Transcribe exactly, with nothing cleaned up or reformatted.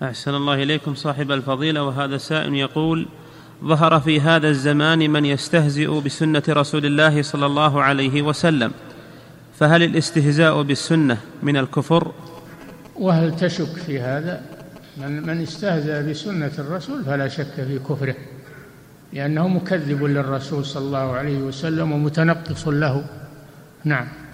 أحسن الله إليكم صاحب الفضيلة. وهذا سائل يقول: ظهر في هذا الزمان من يستهزئ بسنة رسول الله صلى الله عليه وسلم، فهل الاستهزاء بالسنة من الكفر؟ وهل تشك في هذا؟ من, من استهزأ بسنة الرسول فلا شك في كفره، لأنه مكذب للرسول صلى الله عليه وسلم ومتنقص له. نعم.